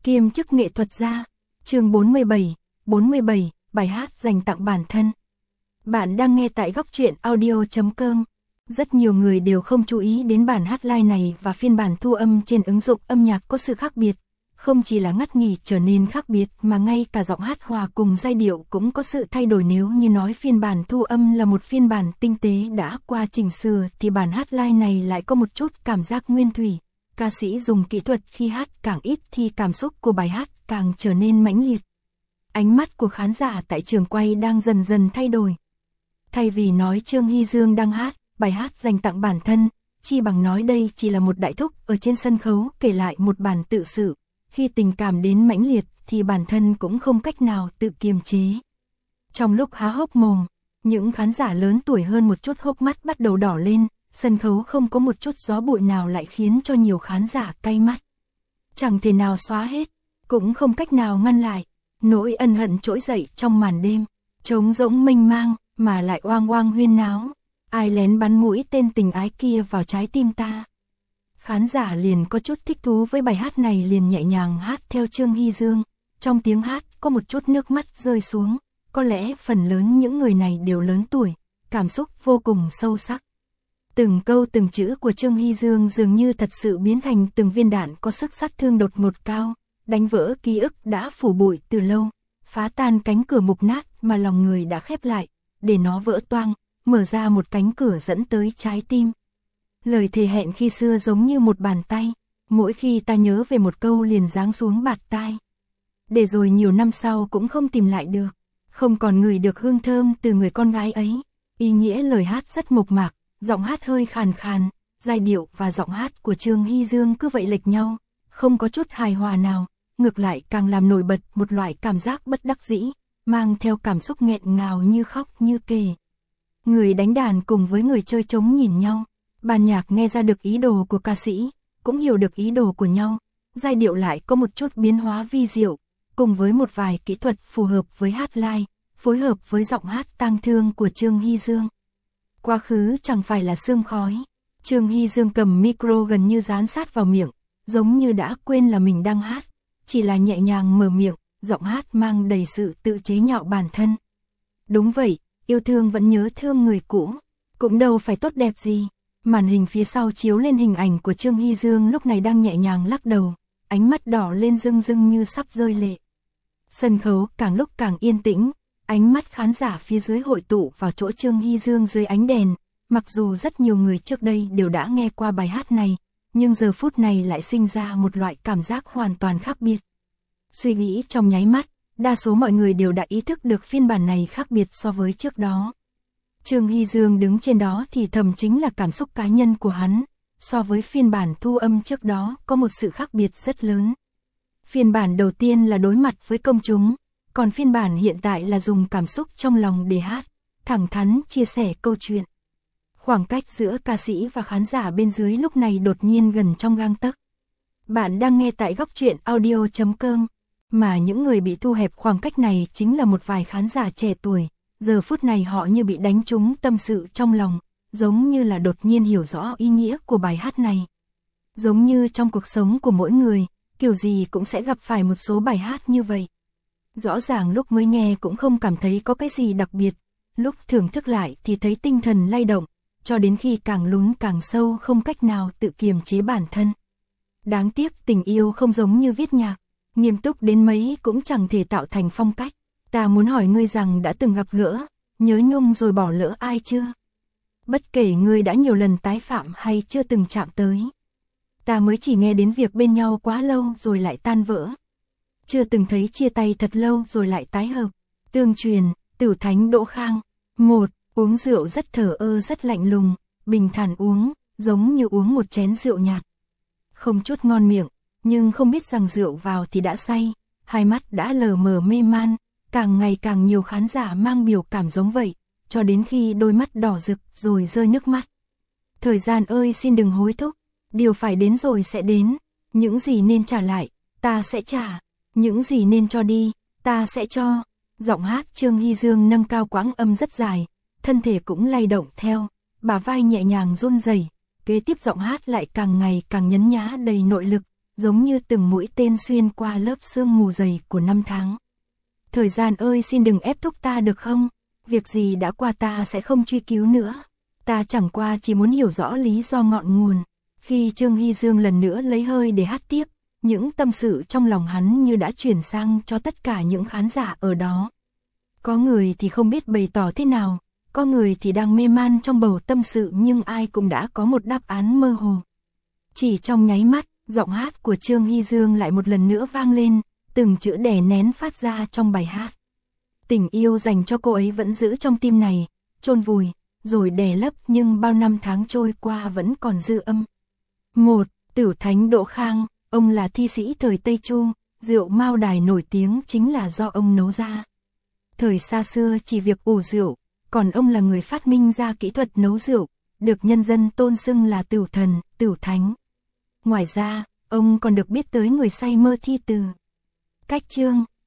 kiêm chức nghệ thuật gia. Chương 47, bài hát dành tặng bản thân. Bạn đang nghe tại góc truyện audio.com. Rất nhiều người đều không chú ý đến bản hát live này và phiên bản thu âm trên ứng dụng âm nhạc có sự khác biệt. Không chỉ là ngắt nghỉ trở nên khác biệt mà ngay cả giọng hát hòa cùng giai điệu cũng có sự thay đổi. Nếu như nói phiên bản thu âm là một phiên bản tinh tế đã qua chỉnh sửa thì bản hát live này lại có một chút cảm giác nguyên thủy. Ca sĩ dùng kỹ thuật khi hát càng ít thì cảm xúc của bài hát càng trở nên mãnh liệt. Ánh mắt của khán giả tại trường quay đang dần dần thay đổi. Thay vì nói Trương Hy Dương đang hát bài hát dành tặng bản thân, chi bằng nói đây chỉ là một đại thúc ở trên sân khấu kể lại một bản tự sự. Khi tình cảm đến mãnh liệt thì bản thân cũng không cách nào tự kiềm chế. Trong lúc há hốc mồm, những khán giả lớn tuổi hơn một chút hốc mắt bắt đầu đỏ lên, sân khấu không có một chút gió bụi nào lại khiến cho nhiều khán giả cay mắt. Chẳng thể nào xóa hết, cũng không cách nào ngăn lại. Nỗi ân hận trỗi dậy trong màn đêm, trống rỗng mênh mang mà lại oang oang huyên náo. Ai lén bắn mũi tên tình ái kia vào trái tim ta. Khán giả liền có chút thích thú với bài hát này, liền nhẹ nhàng hát theo Trương Hy Dương. Trong tiếng hát có một chút nước mắt rơi xuống. Có lẽ phần lớn những người này đều lớn tuổi, cảm xúc vô cùng sâu sắc. Từng câu từng chữ của Trương Hy Dương dường như thật sự biến thành từng viên đạn có sức sát thương đột ngột cao, đánh vỡ ký ức đã phủ bụi từ lâu, phá tan cánh cửa mục nát mà lòng người đã khép lại, để nó vỡ toang, mở ra một cánh cửa dẫn tới trái tim. Lời thề hẹn khi xưa giống như một bàn tay, mỗi khi ta nhớ về một câu liền giáng xuống bạt tai. Để rồi nhiều năm sau cũng không tìm lại được, không còn ngửi được hương thơm từ người con gái ấy. Ý nghĩa lời hát rất mộc mạc, giọng hát hơi khàn khàn, giai điệu và giọng hát của Trương Hy Dương cứ vậy lệch nhau, không có chút hài hòa nào, ngược lại càng làm nổi bật một loại cảm giác bất đắc dĩ, mang theo cảm xúc nghẹn ngào như khóc như kể. Người đánh đàn cùng với người chơi trống nhìn nhau, ban nhạc nghe ra được ý đồ của ca sĩ, cũng hiểu được ý đồ của nhau, giai điệu lại có một chút biến hóa vi diệu, cùng với một vài kỹ thuật phù hợp với hát live, phối hợp với giọng hát tang thương của Trương Hy Dương. Quá khứ chẳng phải là sương khói, Trương Hy Dương cầm micro gần như dán sát vào miệng, giống như đã quên là mình đang hát, chỉ là nhẹ nhàng mở miệng, giọng hát mang đầy sự tự chế nhạo bản thân. Đúng vậy, yêu thương vẫn nhớ thương người cũ, cũng đâu phải tốt đẹp gì. Màn hình phía sau chiếu lên hình ảnh của Trương Hy Dương lúc này đang nhẹ nhàng lắc đầu, ánh mắt đỏ lên rưng rưng như sắp rơi lệ. Sân khấu càng lúc càng yên tĩnh, ánh mắt khán giả phía dưới hội tụ vào chỗ Trương Hy Dương dưới ánh đèn. Mặc dù rất nhiều người trước đây đều đã nghe qua bài hát này, nhưng giờ phút này lại sinh ra một loại cảm giác hoàn toàn khác biệt. Suy nghĩ trong nháy mắt, đa số mọi người đều đã ý thức được phiên bản này khác biệt so với trước đó. Trương Hy Dương đứng trên đó thì thầm chính là cảm xúc cá nhân của hắn, so với phiên bản thu âm trước đó có một sự khác biệt rất lớn. Phiên bản đầu tiên là đối mặt với công chúng, còn phiên bản hiện tại là dùng cảm xúc trong lòng để hát, thẳng thắn chia sẻ câu chuyện. Khoảng cách giữa ca sĩ và khán giả bên dưới lúc này đột nhiên gần trong gang tấc. Bạn đang nghe tại góc truyện audio.com, mà những người bị thu hẹp khoảng cách này chính là một vài khán giả trẻ tuổi. Giờ phút này họ như bị đánh trúng tâm sự trong lòng, giống như là đột nhiên hiểu rõ ý nghĩa của bài hát này. Giống như trong cuộc sống của mỗi người, kiểu gì cũng sẽ gặp phải một số bài hát như vậy. Rõ ràng lúc mới nghe cũng không cảm thấy có cái gì đặc biệt, lúc thưởng thức lại thì thấy tinh thần lay động, cho đến khi càng lún càng sâu không cách nào tự kiềm chế bản thân. Đáng tiếc tình yêu không giống như viết nhạc, nghiêm túc đến mấy cũng chẳng thể tạo thành phong cách. Ta muốn hỏi ngươi rằng đã từng gặp gỡ, nhớ nhung rồi bỏ lỡ ai chưa? Bất kể ngươi đã nhiều lần tái phạm hay chưa từng chạm tới. Ta mới chỉ nghe đến việc bên nhau quá lâu rồi lại tan vỡ. Chưa từng thấy chia tay thật lâu rồi lại tái hợp. Tương truyền, Tử Thánh Đỗ Khang. 1. Uống rượu rất thờ ơ rất lạnh lùng, bình thản uống, giống như uống một chén rượu nhạt. Không chút ngon miệng, nhưng không biết rằng rượu vào thì đã say, hai mắt đã lờ mờ mê man. Càng ngày càng nhiều khán giả mang biểu cảm giống vậy, cho đến khi đôi mắt đỏ rực rồi rơi nước mắt. Thời gian ơi xin đừng hối thúc, điều phải đến rồi sẽ đến, những gì nên trả lại, ta sẽ trả, những gì nên cho đi, ta sẽ cho. Giọng hát Trương Hy Dương nâng cao quãng âm rất dài, thân thể cũng lay động theo, bả vai nhẹ nhàng run rẩy. Kế tiếp giọng hát lại càng ngày càng nhấn nhá đầy nội lực, giống như từng mũi tên xuyên qua lớp sương mù dày của năm tháng. Thời gian ơi, xin đừng ép thúc ta được không? Việc gì đã qua ta sẽ không truy cứu nữa. Ta chẳng qua chỉ muốn hiểu rõ lý do ngọn nguồn. Khi Trương Hy Dương lần nữa lấy hơi để hát tiếp, những tâm sự trong lòng hắn như đã chuyển sang cho tất cả những khán giả ở đó. Có người thì không biết bày tỏ thế nào, có người thì đang mê man trong bầu tâm sự, nhưng ai cũng đã có một đáp án mơ hồ. Chỉ trong nháy mắt, giọng hát của Trương Hy Dương lại một lần nữa vang lên, từng chữ đè nén phát ra trong bài hát. Tình yêu dành cho cô ấy vẫn giữ trong tim này, chôn vùi, rồi đè lấp, nhưng bao năm tháng trôi qua vẫn còn dư âm. 1. Tửu Thánh Đỗ Khang, ông là thi sĩ thời Tây Chu, rượu Mao Đài nổi tiếng chính là do ông nấu ra. Thời xa xưa chỉ việc ủ rượu, còn ông là người phát minh ra kỹ thuật nấu rượu, được nhân dân tôn xưng là Tửu Thần, Tửu Thánh. Ngoài ra, ông còn được biết tới người say mơ thi từ. Cách chương